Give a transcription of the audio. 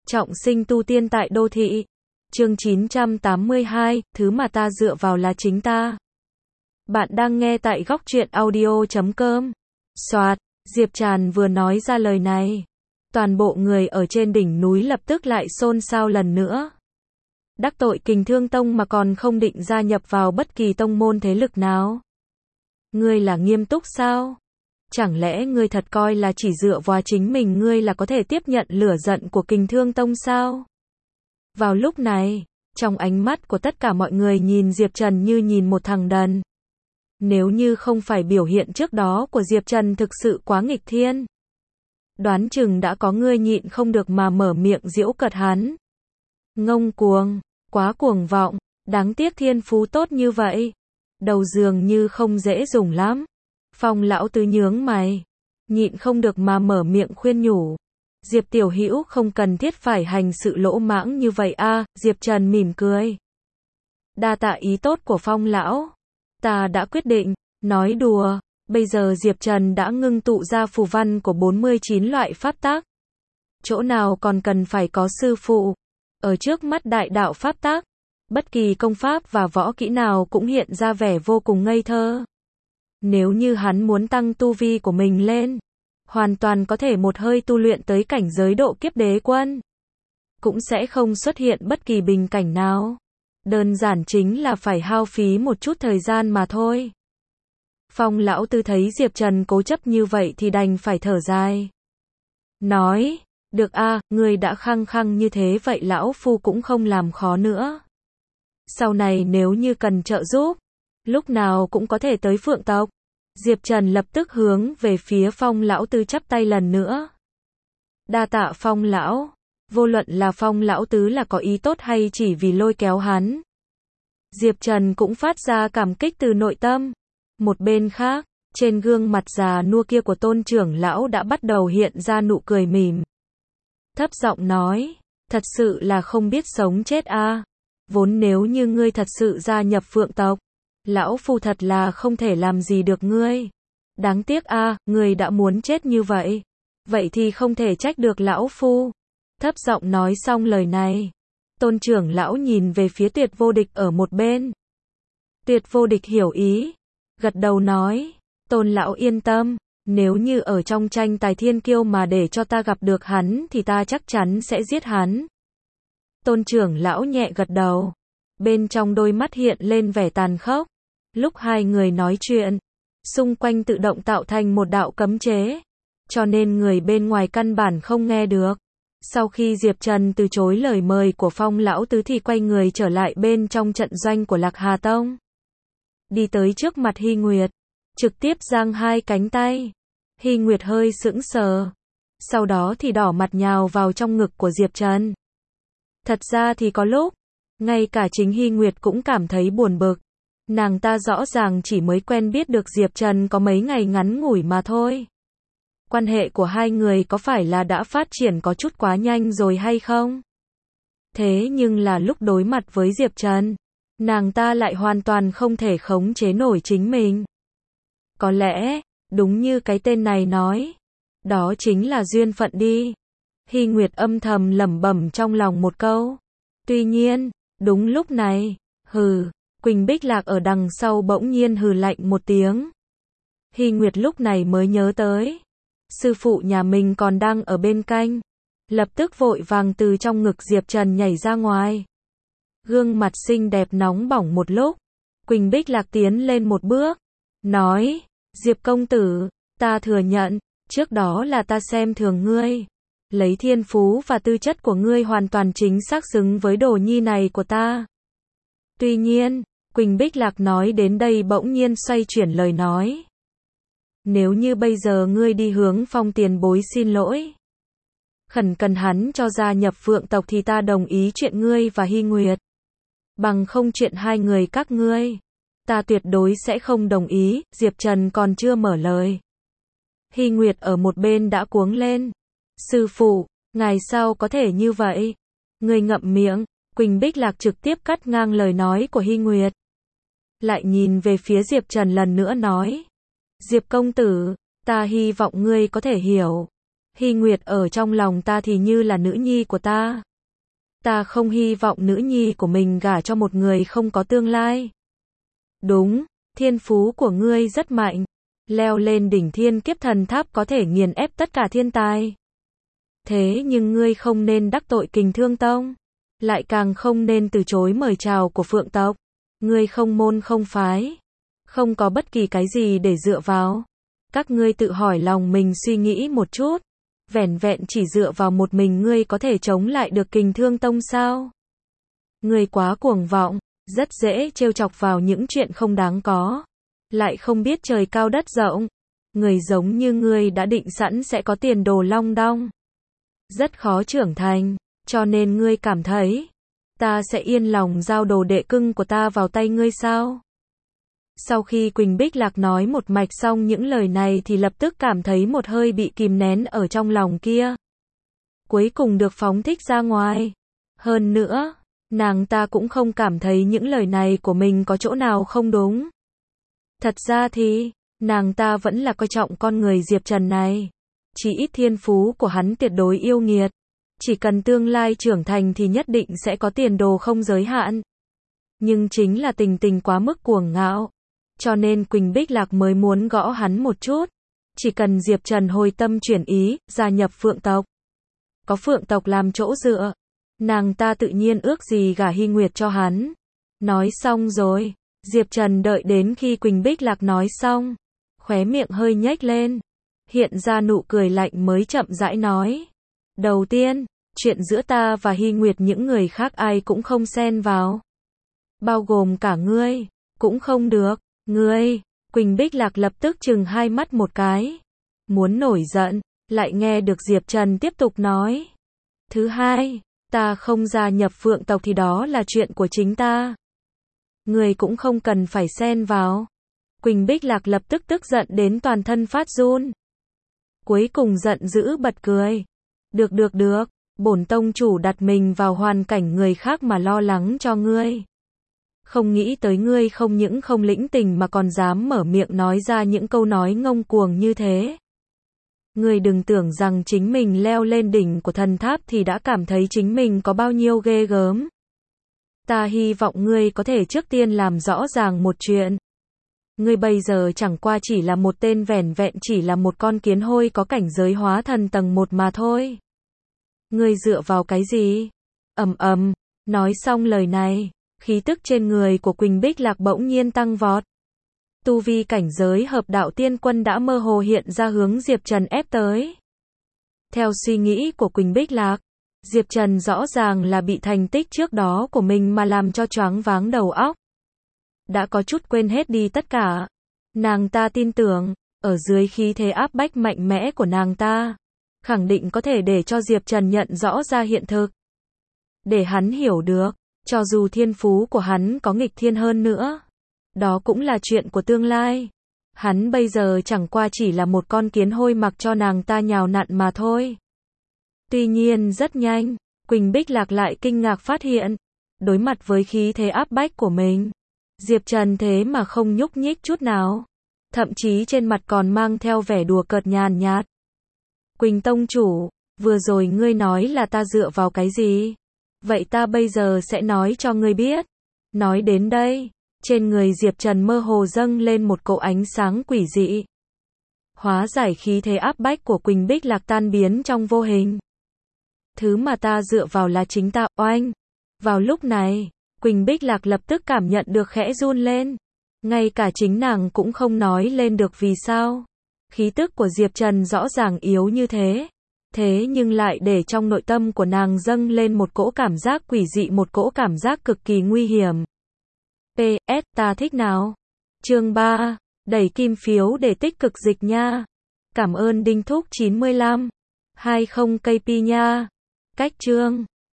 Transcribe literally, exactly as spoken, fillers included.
Trọng sinh tu tiên tại đô thị. Chương chín trăm tám mươi hai, thứ mà ta dựa vào là chính ta. Bạn đang nghe tại góc truyện audio chấm com. Soạt, Diệp Tràn vừa nói ra lời này, toàn bộ người ở trên đỉnh núi lập tức lại xôn xao lần nữa. Đắc tội Kình Thương Tông mà còn không định gia nhập vào bất kỳ tông môn thế lực nào. Ngươi là nghiêm túc sao? Chẳng lẽ ngươi thật coi là chỉ dựa vào chính mình ngươi là có thể tiếp nhận lửa giận của Kình Thương Tông sao? Vào lúc này, trong ánh mắt của tất cả mọi người nhìn Diệp Trần như nhìn một thằng đần. Nếu như không phải biểu hiện trước đó của Diệp Trần thực sự quá nghịch thiên, đoán chừng đã có người nhịn không được mà mở miệng giễu cợt hắn. Ngông cuồng, quá cuồng vọng, đáng tiếc thiên phú tốt như vậy, đầu dường như không dễ dùng lắm. Phong lão tứ nhướng mày, nhịn không được mà mở miệng khuyên nhủ. Diệp tiểu hữu không cần thiết phải hành sự lỗ mãng như vậy a. Diệp Trần mỉm cười. Đa tạ ý tốt của Phong lão. Ta đã quyết định, nói đùa, bây giờ Diệp Trần đã ngưng tụ ra phù văn của bốn mươi chín loại pháp tác. Chỗ nào còn cần phải có sư phụ. Ở trước mắt đại đạo pháp tác, bất kỳ công pháp và võ kỹ nào cũng hiện ra vẻ vô cùng ngây thơ. Nếu như hắn muốn tăng tu vi của mình lên, hoàn toàn có thể một hơi tu luyện tới cảnh giới độ kiếp đế quân. Cũng sẽ không xuất hiện bất kỳ bình cảnh nào. Đơn giản chính là phải hao phí một chút thời gian mà thôi. Phong lão tư thấy Diệp Trần cố chấp như vậy thì đành phải thở dài. Nói, được a, ngươi đã khăng khăng như thế vậy lão phu cũng không làm khó nữa. Sau này nếu như cần trợ giúp, lúc nào cũng có thể tới Phượng tộc. Diệp Trần lập tức hướng về phía Phong lão tứ chắp tay lần nữa. Đa tạ Phong lão, vô luận là Phong lão tứ là có ý tốt hay chỉ vì lôi kéo hắn. Diệp Trần cũng phát ra cảm kích từ nội tâm. Một bên khác, trên gương mặt già nua kia của Tôn trưởng lão đã bắt đầu hiện ra nụ cười mỉm. Thấp giọng nói, thật sự là không biết sống chết a. Vốn nếu như ngươi thật sự gia nhập Phượng tộc, lão phu thật là không thể làm gì được ngươi. Đáng tiếc a, ngươi đã muốn chết như vậy. Vậy thì không thể trách được lão phu. Thấp giọng nói xong lời này, Tôn trưởng lão nhìn về phía Tuyệt Vô Địch ở một bên. Tuyệt Vô Địch hiểu ý, gật đầu nói, Tôn lão yên tâm, nếu như ở trong tranh tài thiên kiêu mà để cho ta gặp được hắn thì ta chắc chắn sẽ giết hắn. Tôn trưởng lão nhẹ gật đầu, bên trong đôi mắt hiện lên vẻ tàn khốc. Lúc hai người nói chuyện, xung quanh tự động tạo thành một đạo cấm chế, cho nên người bên ngoài căn bản không nghe được. Sau khi Diệp Trần từ chối lời mời của Phong lão tứ thì quay người trở lại bên trong trận doanh của Lạc Hà Tông. Đi tới trước mặt Hy Nguyệt, trực tiếp giang hai cánh tay. Hy Nguyệt hơi sững sờ, sau đó thì đỏ mặt nhào vào trong ngực của Diệp Trần. Thật ra thì có lúc, ngay cả chính Hy Nguyệt cũng cảm thấy buồn bực. Nàng ta rõ ràng chỉ mới quen biết được Diệp Trần có mấy ngày ngắn ngủi mà thôi. Quan hệ của hai người có phải là đã phát triển có chút quá nhanh rồi hay không? Thế nhưng là lúc đối mặt với Diệp Trần, nàng ta lại hoàn toàn không thể khống chế nổi chính mình. Có lẽ, đúng như cái tên này nói, đó chính là duyên phận đi. Hy Nguyệt âm thầm lẩm bẩm trong lòng một câu. Tuy nhiên, đúng lúc này, hừ, Quỳnh Bích Lạc ở đằng sau bỗng nhiên hừ lạnh một tiếng. Hy Nguyệt lúc này mới nhớ tới, sư phụ nhà mình còn đang ở bên cạnh, lập tức vội vàng từ trong ngực Diệp Trần nhảy ra ngoài. Gương mặt xinh đẹp nóng bỏng một lúc, Quỳnh Bích Lạc tiến lên một bước, nói, Diệp công tử, ta thừa nhận, trước đó là ta xem thường ngươi. Lấy thiên phú và tư chất của ngươi hoàn toàn chính xác xứng với đồ nhi này của ta. Tuy nhiên, Quỳnh Bích Lạc nói đến đây bỗng nhiên xoay chuyển lời nói. Nếu như bây giờ ngươi đi hướng Phong tiền bối xin lỗi, khẩn cần hắn cho gia nhập Phượng tộc thì ta đồng ý chuyện ngươi và Hy Nguyệt. Bằng không chuyện hai người các ngươi, ta tuyệt đối sẽ không đồng ý. Diệp Trần còn chưa mở lời, Hy Nguyệt ở một bên đã cuống lên. Sư phụ, ngài sao có thể như vậy? Ngươi ngậm miệng. Quỳnh Bích Lạc trực tiếp cắt ngang lời nói của Hy Nguyệt. Lại nhìn về phía Diệp Trần lần nữa nói. Diệp công tử, ta hy vọng ngươi có thể hiểu. Hy Nguyệt ở trong lòng ta thì như là nữ nhi của ta. Ta không hy vọng nữ nhi của mình gả cho một người không có tương lai. Đúng, thiên phú của ngươi rất mạnh. Leo lên đỉnh thiên kiếp thần tháp có thể nghiền ép tất cả thiên tài. Thế nhưng ngươi không nên đắc tội Kình Thương Tông. Lại càng không nên từ chối mời chào của Phượng tộc. Ngươi không môn không phái. Không có bất kỳ cái gì để dựa vào. Các ngươi tự hỏi lòng mình suy nghĩ một chút. Vẻn vẹn chỉ dựa vào một mình ngươi có thể chống lại được Kình Thương Tông sao? Ngươi quá cuồng vọng, rất dễ trêu chọc vào những chuyện không đáng có. Lại không biết trời cao đất rộng. Người giống như ngươi đã định sẵn sẽ có tiền đồ long đong. Rất khó trưởng thành, cho nên ngươi cảm thấy, ta sẽ yên lòng giao đồ đệ cưng của ta vào tay ngươi sao? Sau khi Quỳnh Bích Lạc nói một mạch xong những lời này thì lập tức cảm thấy một hơi bị kìm nén ở trong lòng kia. Cuối cùng được phóng thích ra ngoài. Hơn nữa, nàng ta cũng không cảm thấy những lời này của mình có chỗ nào không đúng. Thật ra thì, nàng ta vẫn là coi trọng con người Diệp Trần này. Chỉ ít thiên phú của hắn tuyệt đối yêu nghiệt. Chỉ cần tương lai trưởng thành thì nhất định sẽ có tiền đồ không giới hạn. Nhưng chính là Tình Tình quá mức cuồng ngạo. Cho nên Quỳnh Bích Lạc mới muốn gõ hắn một chút. Chỉ cần Diệp Trần hồi tâm chuyển ý, gia nhập Phượng tộc. Có Phượng tộc làm chỗ dựa. Nàng ta tự nhiên ước gì gả Hy Nguyệt cho hắn. Nói xong rồi. Diệp Trần đợi đến khi Quỳnh Bích Lạc nói xong. Khóe miệng hơi nhếch lên. Hiện ra nụ cười lạnh mới chậm rãi nói. Đầu tiên, chuyện giữa ta và Hy Nguyệt những người khác ai cũng không xen vào. Bao gồm cả ngươi. Cũng không được. Ngươi. Quỳnh Bích Lạc lập tức chừng hai mắt một cái. Muốn nổi giận. Lại nghe được Diệp Trần tiếp tục nói. Thứ hai, ta không gia nhập Phượng tộc thì đó là chuyện của chính ta. Ngươi cũng không cần phải xen vào. Quỳnh Bích Lạc lập tức tức giận đến toàn thân phát run. Cuối cùng giận dữ bật cười. Được được được, bổn tông chủ đặt mình vào hoàn cảnh người khác mà lo lắng cho ngươi. Không nghĩ tới ngươi không những không lĩnh tình mà còn dám mở miệng nói ra những câu nói ngông cuồng như thế. Ngươi đừng tưởng rằng chính mình leo lên đỉnh của thần tháp thì đã cảm thấy chính mình có bao nhiêu ghê gớm. Ta hy vọng ngươi có thể trước tiên làm rõ ràng một chuyện. Ngươi bây giờ chẳng qua chỉ là một tên vẻn vẹn chỉ là một con kiến hôi có cảnh giới hóa thần tầng một mà thôi. Ngươi dựa vào cái gì? Ầm ầm, nói xong lời này, khí tức trên người của Quỳnh Bích Lạc bỗng nhiên tăng vọt. Tu vi cảnh giới hợp đạo tiên quân đã mơ hồ hiện ra hướng Diệp Trần ép tới. Theo suy nghĩ của Quỳnh Bích Lạc, Diệp Trần rõ ràng là bị thành tích trước đó của mình mà làm cho choáng váng đầu óc. Đã có chút quên hết đi tất cả. Nàng ta tin tưởng, ở dưới khí thế áp bách mạnh mẽ của nàng ta, khẳng định có thể để cho Diệp Trần nhận rõ ra hiện thực. Để hắn hiểu được, cho dù thiên phú của hắn có nghịch thiên hơn nữa, đó cũng là chuyện của tương lai. Hắn bây giờ chẳng qua chỉ là một con kiến hôi mặc cho nàng ta nhào nặn mà thôi. Tuy nhiên rất nhanh, Quỳnh Bích Lạc lại kinh ngạc phát hiện, đối mặt với khí thế áp bách của mình, Diệp Trần thế mà không nhúc nhích chút nào. Thậm chí trên mặt còn mang theo vẻ đùa cợt nhàn nhạt. Quỳnh tông chủ, vừa rồi ngươi nói là ta dựa vào cái gì? Vậy ta bây giờ sẽ nói cho ngươi biết. Nói đến đây, trên người Diệp Trần mơ hồ dâng lên một cỗ ánh sáng quỷ dị. Hóa giải khí thế áp bách của Quỳnh Bích Lạc tan biến trong vô hình. Thứ mà ta dựa vào là chính ta, oanh. Vào lúc này, Quỳnh Bích Lạc lập tức cảm nhận được khẽ run lên. Ngay cả chính nàng cũng không nói lên được vì sao. Khí tức của Diệp Trần rõ ràng yếu như thế. Thế nhưng lại để trong nội tâm của nàng dâng lên một cỗ cảm giác quỷ dị, một cỗ cảm giác cực kỳ nguy hiểm. pê ét ta thích nào? Chương ba, đẩy kim phiếu để tích cực dịch nha. Cảm ơn Đinh Thúc chín mươi lăm. hai mươi cây pi nha. Cách chương